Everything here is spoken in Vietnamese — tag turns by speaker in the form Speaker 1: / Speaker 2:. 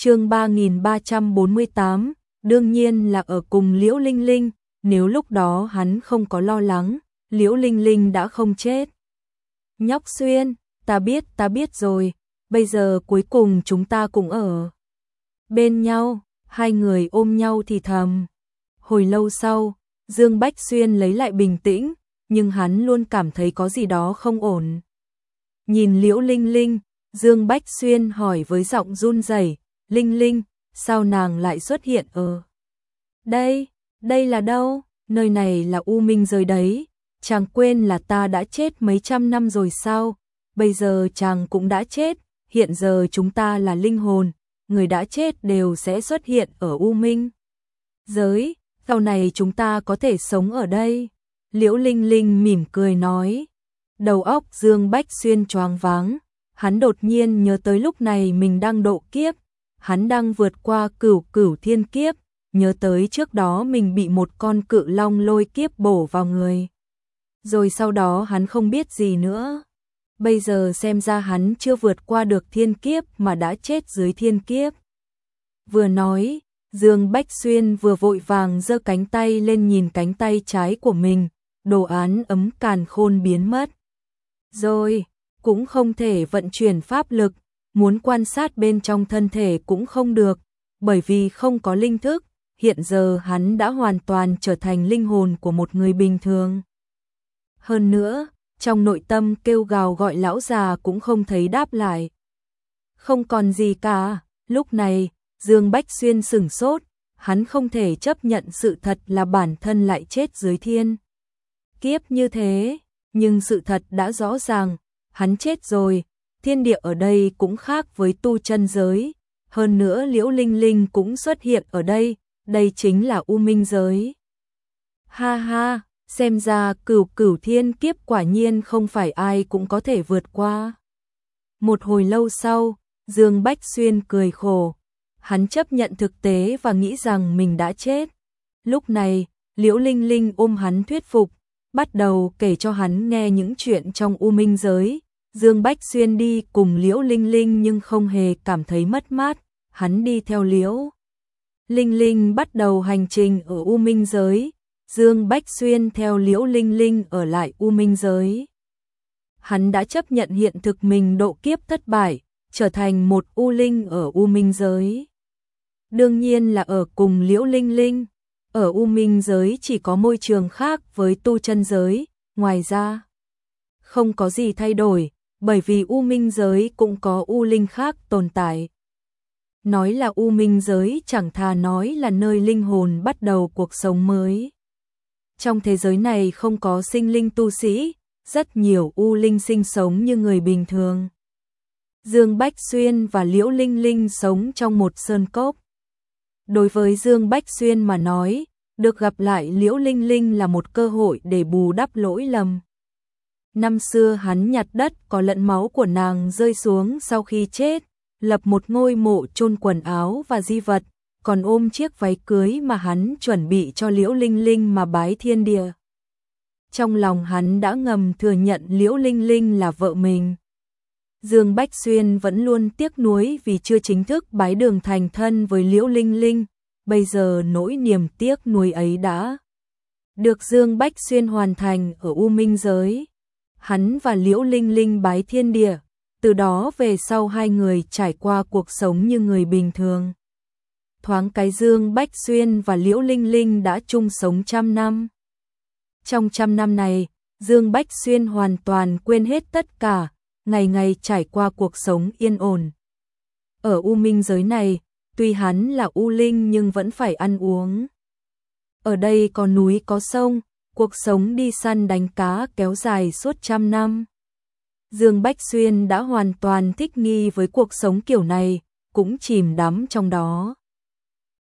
Speaker 1: chương 3348, đương nhiên là ở cùng Liễu Linh Linh, nếu lúc đó hắn không có lo lắng, Liễu Linh Linh đã không chết. Nhóc Xuyên, ta biết rồi, bây giờ cuối cùng chúng ta cũng ở bên nhau, hai người ôm nhau thì thầm. Hồi lâu sau, Dương Bách Xuyên lấy lại bình tĩnh, nhưng hắn luôn cảm thấy có gì đó không ổn. Nhìn Liễu Linh Linh, Dương Bách Xuyên hỏi với giọng run rẩy, Linh Linh, sao nàng lại xuất hiện ở đây? Đây là đâu? Nơi này là U Minh giới đấy. Chàng quên là ta đã chết mấy trăm năm rồi sao? Bây giờ chàng cũng đã chết, hiện giờ chúng ta là linh hồn, người đã chết đều sẽ xuất hiện ở U Minh giới, sau này chúng ta có thể sống ở đây. Liễu Linh Linh mỉm cười nói. Đầu óc Dương Bách Xuyên choáng váng, hắn đột nhiên nhớ tới lúc này mình đang độ kiếp, hắn đang vượt qua cửu thiên kiếp, nhớ tới trước đó mình bị một con cự long lôi kiếp bổ vào người. Rồi sau đó hắn không biết gì nữa. Bây giờ xem ra hắn chưa vượt qua được thiên kiếp mà đã chết dưới thiên kiếp. Vừa nói, Dương Bách Xuyên vừa vội vàng giơ cánh tay lên nhìn cánh tay trái của mình, đồ án ấm càn khôn biến mất. Rồi, cũng không thể vận chuyển pháp lực, muốn quan sát bên trong thân thể cũng không được, bởi vì không có linh thức, hiện giờ hắn đã hoàn toàn trở thành linh hồn của một người bình thường. Hơn nữa, trong nội tâm kêu gào gọi lão già cũng không thấy đáp lại. Không còn gì cả, lúc này, Dương Bách Xuyên sửng sốt, hắn không thể chấp nhận sự thật là bản thân lại chết dưới thiên kiếp như thế, nhưng sự thật đã rõ ràng, hắn chết rồi, thiên địa ở đây cũng khác với tu chân giới, hơn nữa Liễu Linh Linh cũng xuất hiện ở đây chính là U Minh giới. Ha ha, xem ra cửu thiên kiếp quả nhiên không phải ai cũng có thể vượt qua. Một hồi lâu sau, Dương Bách Xuyên cười khổ, hắn chấp nhận thực tế và nghĩ rằng mình đã chết. Lúc này, Liễu Linh Linh ôm hắn thuyết phục, bắt đầu kể cho hắn nghe những chuyện trong U Minh giới. Dương Bách Xuyên đi cùng Liễu Linh Linh nhưng không hề cảm thấy mất mát, hắn đi theo Liễu Linh Linh bắt đầu hành trình ở U Minh giới, Dương Bách Xuyên theo Liễu Linh Linh ở lại U Minh giới. Hắn đã chấp nhận hiện thực mình độ kiếp thất bại, trở thành một U Linh ở U Minh giới. Đương nhiên là ở cùng Liễu Linh Linh, ở U Minh giới chỉ có môi trường khác với tu chân giới, ngoài ra không có gì thay đổi, bởi vì U Minh giới cũng có U Linh khác tồn tại. Nói là U Minh giới chẳng thà nói là nơi linh hồn bắt đầu cuộc sống mới. Trong thế giới này không có sinh linh tu sĩ, rất nhiều U Linh sinh sống như người bình thường. Dương Bách Xuyên và Liễu Linh Linh sống trong một sơn cốc. Đối với Dương Bách Xuyên mà nói, được gặp lại Liễu Linh Linh là một cơ hội để bù đắp lỗi lầm. Năm xưa hắn nhặt đất có lẫn máu của nàng rơi xuống sau khi chết, lập một ngôi mộ chôn quần áo và di vật, còn ôm chiếc váy cưới mà hắn chuẩn bị cho Liễu Linh Linh mà bái thiên địa. Trong lòng hắn đã ngầm thừa nhận Liễu Linh Linh là vợ mình. Dương Bách Xuyên vẫn luôn tiếc nuối vì chưa chính thức bái đường thành thân với Liễu Linh Linh, bây giờ nỗi niềm tiếc nuối ấy đã được Dương Bách Xuyên hoàn thành ở U Minh giới. Hắn và Liễu Linh Linh bái thiên địa, từ đó về sau hai người trải qua cuộc sống như người bình thường. Thoáng cái Dương Bách Xuyên và Liễu Linh Linh đã chung sống trăm năm. Trong trăm năm này, Dương Bách Xuyên hoàn toàn quên hết tất cả, ngày ngày trải qua cuộc sống yên ổn. Ở U Minh giới này, tuy hắn là U Linh nhưng vẫn phải ăn uống. Ở đây có núi có sông, cuộc sống đi săn đánh cá kéo dài suốt trăm năm. Dương Bách Xuyên đã hoàn toàn thích nghi với cuộc sống kiểu này, cũng chìm đắm trong đó.